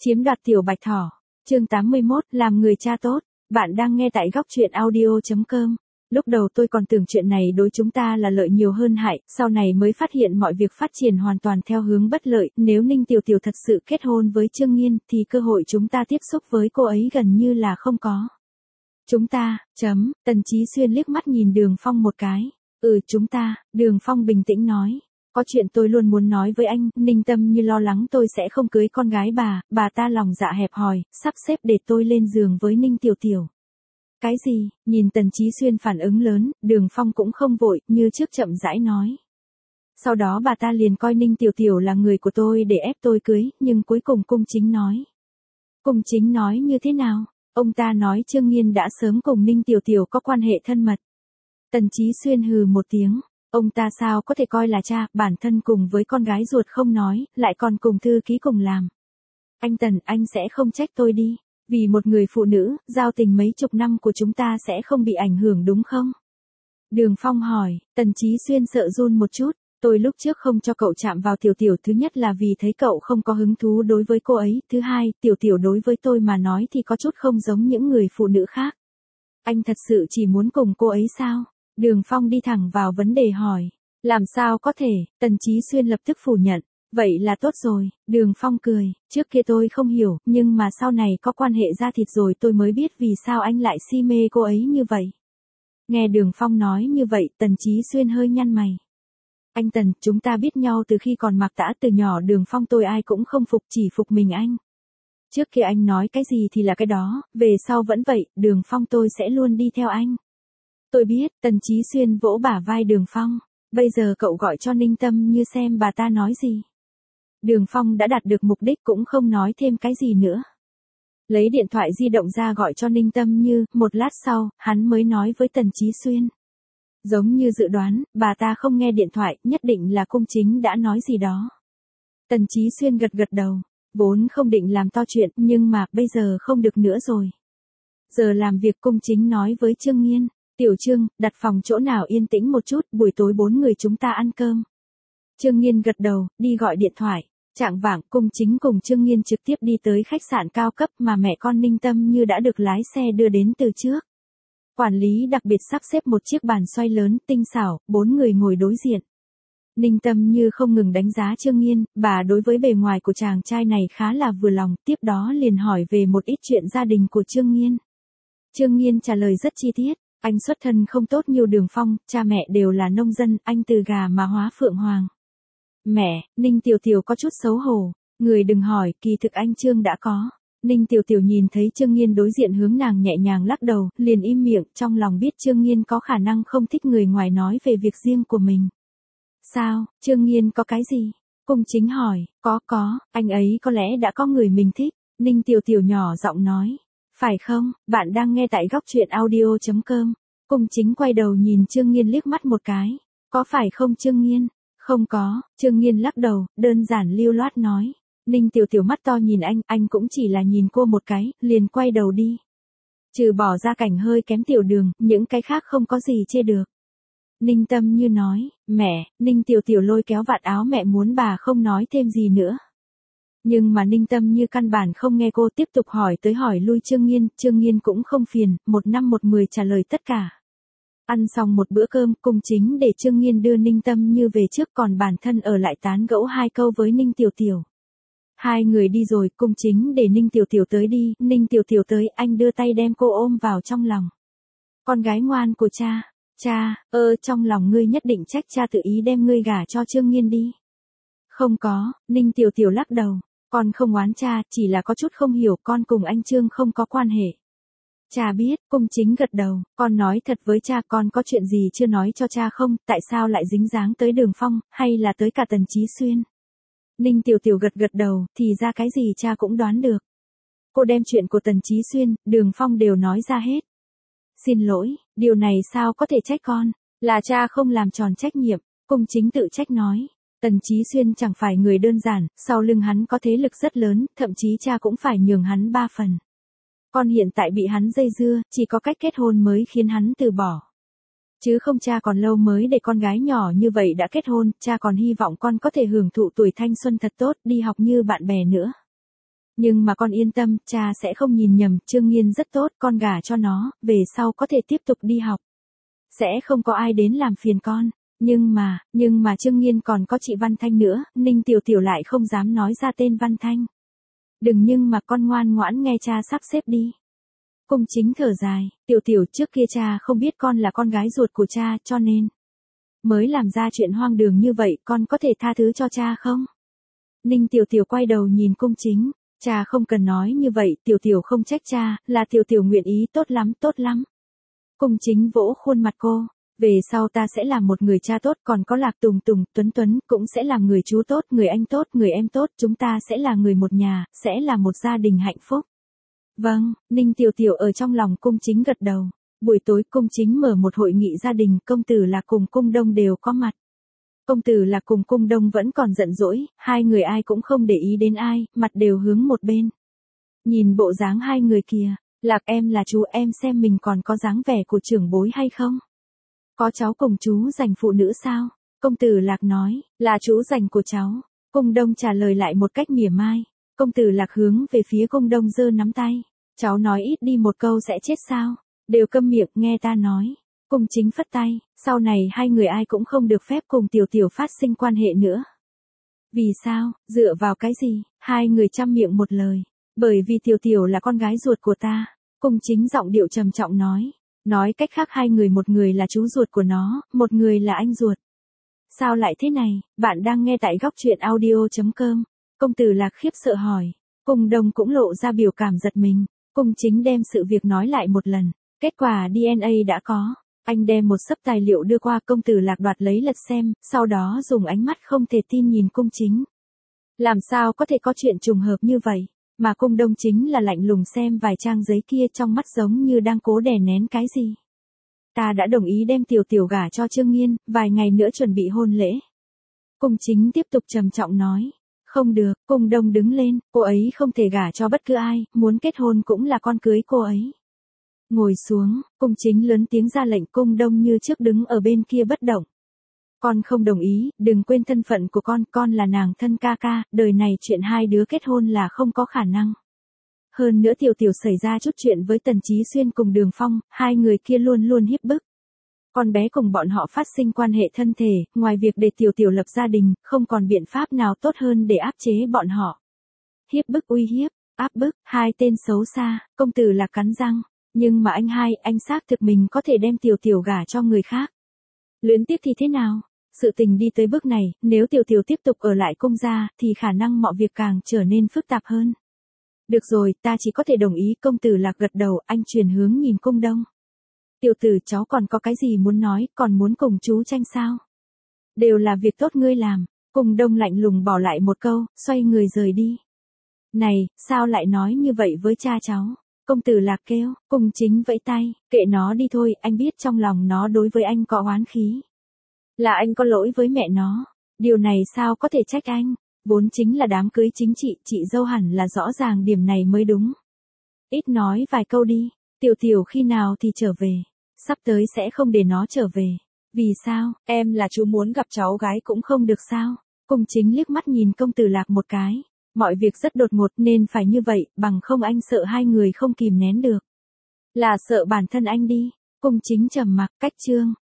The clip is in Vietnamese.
Chiếm đoạt tiểu bạch thỏ. Chương 81, làm người cha tốt. Bạn đang nghe tại góc truyện audio.com. Lúc đầu tôi còn tưởng chuyện này đối chúng ta là lợi nhiều hơn hại, sau này mới phát hiện mọi việc phát triển hoàn toàn theo hướng bất lợi. Nếu Ninh Tiểu Tiểu thật sự kết hôn với Trương Nghiên, thì cơ hội chúng ta tiếp xúc với cô ấy gần như là không có. Chúng ta, Tần Chí Xuyên liếc mắt nhìn Đường Phong một cái. Chúng ta, Đường Phong bình tĩnh nói. Có chuyện tôi luôn muốn nói với anh, Ninh Tâm Như lo lắng tôi sẽ không cưới con gái bà ta lòng dạ hẹp hòi, sắp xếp để tôi lên giường với Ninh Tiểu Tiểu. Cái gì? Nhìn Tần Chí Xuyên phản ứng lớn, Đường Phong cũng không vội, như trước chậm rãi nói. Sau đó bà ta liền coi Ninh Tiểu Tiểu là người của tôi để ép tôi cưới, nhưng cuối cùng Cung Chính nói. Cung Chính nói như thế nào? Ông ta nói Trương Nghiên đã sớm cùng Ninh Tiểu Tiểu có quan hệ thân mật. Tần Chí Xuyên hừ một tiếng. Ông ta sao có thể coi là cha, bản thân cùng với con gái ruột không nói, lại còn cùng thư ký cùng làm. Anh Tần, anh sẽ không trách tôi đi. Vì một người phụ nữ, giao tình mấy chục năm của chúng ta sẽ không bị ảnh hưởng đúng không? Đường Phong hỏi. Tần Chí Xuyên sợ run một chút. Tôi lúc trước không cho cậu chạm vào Tiểu Tiểu, thứ nhất là vì thấy cậu không có hứng thú đối với cô ấy, thứ hai, Tiểu Tiểu đối với tôi mà nói thì có chút không giống những người phụ nữ khác. Anh thật sự chỉ muốn cùng cô ấy sao? Đường Phong đi thẳng vào vấn đề hỏi. Làm sao có thể? Tần Chí Xuyên lập tức phủ nhận. Vậy là tốt rồi. Đường Phong cười. Trước kia tôi không hiểu, nhưng mà sau này có quan hệ da thịt rồi tôi mới biết vì sao anh lại si mê cô ấy như vậy. Nghe Đường Phong nói như vậy, Tần Chí Xuyên hơi nhăn mày. Anh Tần, chúng ta biết nhau từ khi còn mặc tã, từ nhỏ Đường Phong tôi ai cũng không phục, chỉ phục mình anh. Trước kia anh nói cái gì thì là cái đó, về sau vẫn vậy, Đường Phong tôi sẽ luôn đi theo anh. Tôi biết, Tần Chí Xuyên vỗ bả vai Đường Phong. Bây giờ cậu gọi cho Ninh Tâm Như xem bà ta nói gì. Đường Phong đã đạt được mục đích cũng không nói thêm cái gì nữa. Lấy điện thoại di động ra gọi cho Ninh Tâm Như, một lát sau, hắn mới nói với Tần Chí Xuyên. Giống như dự đoán, bà ta không nghe điện thoại, nhất định là Cung Chính đã nói gì đó. Tần Chí Xuyên gật gật đầu. Vốn không định làm to chuyện, nhưng mà, bây giờ không được nữa rồi. Giờ làm việc Cung Chính nói với Trương Nghiên. Tiểu Trương, đặt phòng chỗ nào yên tĩnh một chút, buổi tối 4 người chúng ta ăn cơm. Trương Nghiên gật đầu, đi gọi điện thoại. Chạng vạng, Cung Chính cùng Trương Nghiên trực tiếp đi tới khách sạn cao cấp mà mẹ con Ninh Tâm Như đã được lái xe đưa đến từ trước. Quản lý đặc biệt sắp xếp một chiếc bàn xoay lớn, tinh xảo, 4 người ngồi đối diện. Ninh Tâm Như không ngừng đánh giá Trương Nghiên, bà đối với bề ngoài của chàng trai này khá là vừa lòng, tiếp đó liền hỏi về một ít chuyện gia đình của Trương Nghiên. Trương Nghiên trả lời rất chi tiết. Anh xuất thân không tốt như Đường Phong, cha mẹ đều là nông dân, anh từ gà mà hóa phượng hoàng. Mẹ, Ninh Tiểu Tiểu có chút xấu hổ. Người đừng hỏi, kỳ thực anh Trương đã có. Ninh Tiểu Tiểu nhìn thấy Trương Nghiên đối diện hướng nàng nhẹ nhàng lắc đầu, liền im miệng, trong lòng biết Trương Nghiên có khả năng không thích người ngoài nói về việc riêng của mình. Sao, Trương Nghiên có cái gì? Cung Chính hỏi, có, anh ấy có lẽ đã có người mình thích. Ninh Tiểu Tiểu nhỏ giọng nói. Phải không, bạn đang nghe tại góc truyện audio.com. Cung Chính quay đầu nhìn Trương Nghiên liếc mắt một cái. Có phải không Trương Nghiên? Không có, Trương Nghiên lắc đầu, đơn giản lưu loát nói. Ninh Tiểu Tiểu mắt to nhìn anh cũng chỉ là nhìn cô một cái, liền quay đầu đi. Trừ bỏ ra cảnh hơi kém Tiểu Đường, những cái khác không có gì chê được. Ninh Tâm Như nói, mẹ, Ninh Tiểu Tiểu lôi kéo vạt áo mẹ muốn bà không nói thêm gì nữa. Nhưng mà Ninh Tâm Như căn bản không nghe cô, tiếp tục hỏi tới hỏi lui Trương Nghiên cũng không phiền, 1 năm 1 mười trả lời tất cả. Ăn xong một bữa cơm, Cung Chính để Trương Nghiên đưa Ninh Tâm Như về trước, còn bản thân ở lại tán gẫu 2 câu với Ninh Tiểu Tiểu. 2 người đi rồi, Cung Chính để Ninh Tiểu Tiểu tới đi, Ninh Tiểu Tiểu tới, anh đưa tay đem cô ôm vào trong lòng. Con gái ngoan của cha, trong lòng ngươi nhất định trách cha tự ý đem ngươi gả cho Trương Nghiên đi. Không có, Ninh Tiểu Tiểu lắc đầu. Con không oán cha, chỉ là có chút không hiểu, con cùng anh Trương không có quan hệ. Cha biết, Cung Chính gật đầu, con nói thật với cha, con có chuyện gì chưa nói cho cha không, tại sao lại dính dáng tới Đường Phong, hay là tới cả Tần Chí Xuyên. Ninh Tiểu Tiểu gật đầu, thì ra cái gì cha cũng đoán được. Cô đem chuyện của Tần Chí Xuyên, Đường Phong đều nói ra hết. Xin lỗi, điều này sao có thể trách con, là cha không làm tròn trách nhiệm, Cung Chính tự trách nói. Tần Chí Xuyên chẳng phải người đơn giản, sau lưng hắn có thế lực rất lớn, thậm chí cha cũng phải nhường hắn 3 phần. Con hiện tại bị hắn dây dưa, chỉ có cách kết hôn mới khiến hắn từ bỏ. Chứ không cha còn lâu mới để con gái nhỏ như vậy đã kết hôn, cha còn hy vọng con có thể hưởng thụ tuổi thanh xuân thật tốt, đi học như bạn bè nữa. Nhưng mà con yên tâm, cha sẽ không nhìn nhầm, Trương Nghiên rất tốt, con gả cho nó, về sau có thể tiếp tục đi học. Sẽ không có ai đến làm phiền con. Nhưng mà Trương Nghiên còn có chị Văn Thanh nữa, Ninh Tiểu Tiểu lại không dám nói ra tên Văn Thanh. Đừng, nhưng mà con ngoan ngoãn nghe cha sắp xếp đi. Cung Chính thở dài, Tiểu Tiểu, trước kia cha không biết con là con gái ruột của cha, cho nên mới làm ra chuyện hoang đường như vậy, con có thể tha thứ cho cha không? Ninh Tiểu Tiểu quay đầu nhìn Cung Chính, cha không cần nói như vậy, Tiểu Tiểu không trách cha, là Tiểu Tiểu nguyện ý, tốt lắm, tốt lắm. Cung Chính vỗ khuôn mặt cô, về sau ta sẽ làm một người cha tốt, còn có Lạc Tùng Tùng, Tuấn Tuấn cũng sẽ làm người chú tốt, người anh tốt, người em tốt, chúng ta sẽ là người một nhà, sẽ là một gia đình hạnh phúc. Vâng, Ninh Tiểu Tiểu ở trong lòng Cung Chính gật đầu. Buổi tối Cung Chính mở một hội nghị gia đình, công tử Lạc cùng Cung Đông đều có mặt. Công tử Lạc cùng Cung Đông vẫn còn giận dỗi, hai người ai cũng không để ý đến ai, mặt đều hướng một bên. Nhìn bộ dáng hai người kìa, Lạc em là chú, em xem mình còn có dáng vẻ của trưởng bối hay không? Có cháu cùng chú dành phụ nữ sao? Công tử Lạc nói, là chú dành của cháu. Cung Đông trả lời lại một cách mỉa mai. Công tử Lạc hướng về phía Cung Đông giơ nắm tay. Cháu nói ít đi một câu sẽ chết sao? Đều câm miệng, nghe ta nói. Cung Chính phất tay, sau này hai người ai cũng không được phép cùng Tiểu Tiểu phát sinh quan hệ nữa. Vì sao, dựa vào cái gì? Hai người chăm miệng một lời. Bởi vì Tiểu Tiểu là con gái ruột của ta. Cung Chính giọng điệu trầm trọng nói. Nói cách khác hai người, một người là chú ruột của nó, một người là anh ruột. Sao lại thế này? Bạn đang nghe tại góc truyện audio.com. Công tử Lạc khiếp sợ hỏi. Cung Đông cũng lộ ra biểu cảm giật mình. Cung Chính đem sự việc nói lại một lần. Kết quả DNA đã có. Anh đem một xấp tài liệu đưa qua, công tử Lạc đoạt lấy lật xem, sau đó dùng ánh mắt không thể tin nhìn Cung Chính. Làm sao có thể có chuyện trùng hợp như vậy? Mà Cung Đông chính là lạnh lùng xem vài trang giấy kia, trong mắt giống như đang cố đè nén cái gì. Ta đã đồng ý đem Tiểu Tiểu gả cho Trương Nghiên, vài ngày nữa chuẩn bị hôn lễ. Cung Chính tiếp tục trầm trọng nói. Không được, Cung Đông đứng lên, cô ấy không thể gả cho bất cứ ai, muốn kết hôn cũng là con cưới cô ấy. Ngồi xuống, Cung Chính lớn tiếng ra lệnh. Cung Đông như trước đứng ở bên kia bất động. Con không đồng ý, đừng quên thân phận của con là nàng thân ca ca, đời này chuyện hai đứa kết hôn là không có khả năng. Hơn nữa Tiểu Tiểu xảy ra chút chuyện với Tần Chí Xuyên cùng Đường Phong, hai người kia luôn luôn hiếp bức. Con bé cùng bọn họ phát sinh quan hệ thân thể, ngoài việc để Tiểu Tiểu lập gia đình, không còn biện pháp nào tốt hơn để áp chế bọn họ. Hiếp bức, uy hiếp, áp bức, hai tên xấu xa. Công tử Lạc cắn răng. Nhưng mà anh xác thực mình có thể đem Tiểu Tiểu gả cho người khác. Luyến tiếc thì thế nào? Sự tình đi tới bước này, nếu Tiểu Tiểu tiếp tục ở lại Cung gia, thì khả năng mọi việc càng trở nên phức tạp hơn. Được rồi, ta chỉ có thể đồng ý. Công tử Lạc gật đầu, anh chuyển hướng nhìn Cung Đông. Tiểu tử, cháu còn có cái gì muốn nói, còn muốn cùng chú tranh sao? Đều là việc tốt ngươi làm. Cung Đông lạnh lùng bỏ lại một câu, xoay người rời đi. Này, sao lại nói như vậy với cha cháu? Công tử Lạc kêu. Cung Chính vẫy tay, kệ nó đi thôi, anh biết trong lòng nó đối với anh có oán khí. Là anh có lỗi với mẹ nó. Điều này sao có thể trách anh? Vốn chính là đám cưới chính trị, chị dâu hẳn là rõ ràng điểm này mới đúng. Ít nói vài câu đi. Tiểu Tiểu khi nào thì trở về? Sắp tới sẽ không để nó trở về. Vì sao? Em là chú muốn gặp cháu gái cũng không được sao? Cung Chính liếc mắt nhìn công tử Lạc một cái. Mọi việc rất đột ngột nên phải như vậy, bằng không anh sợ hai người không kìm nén được. Là sợ bản thân anh đi. Cung Chính trầm mặc. Cách chương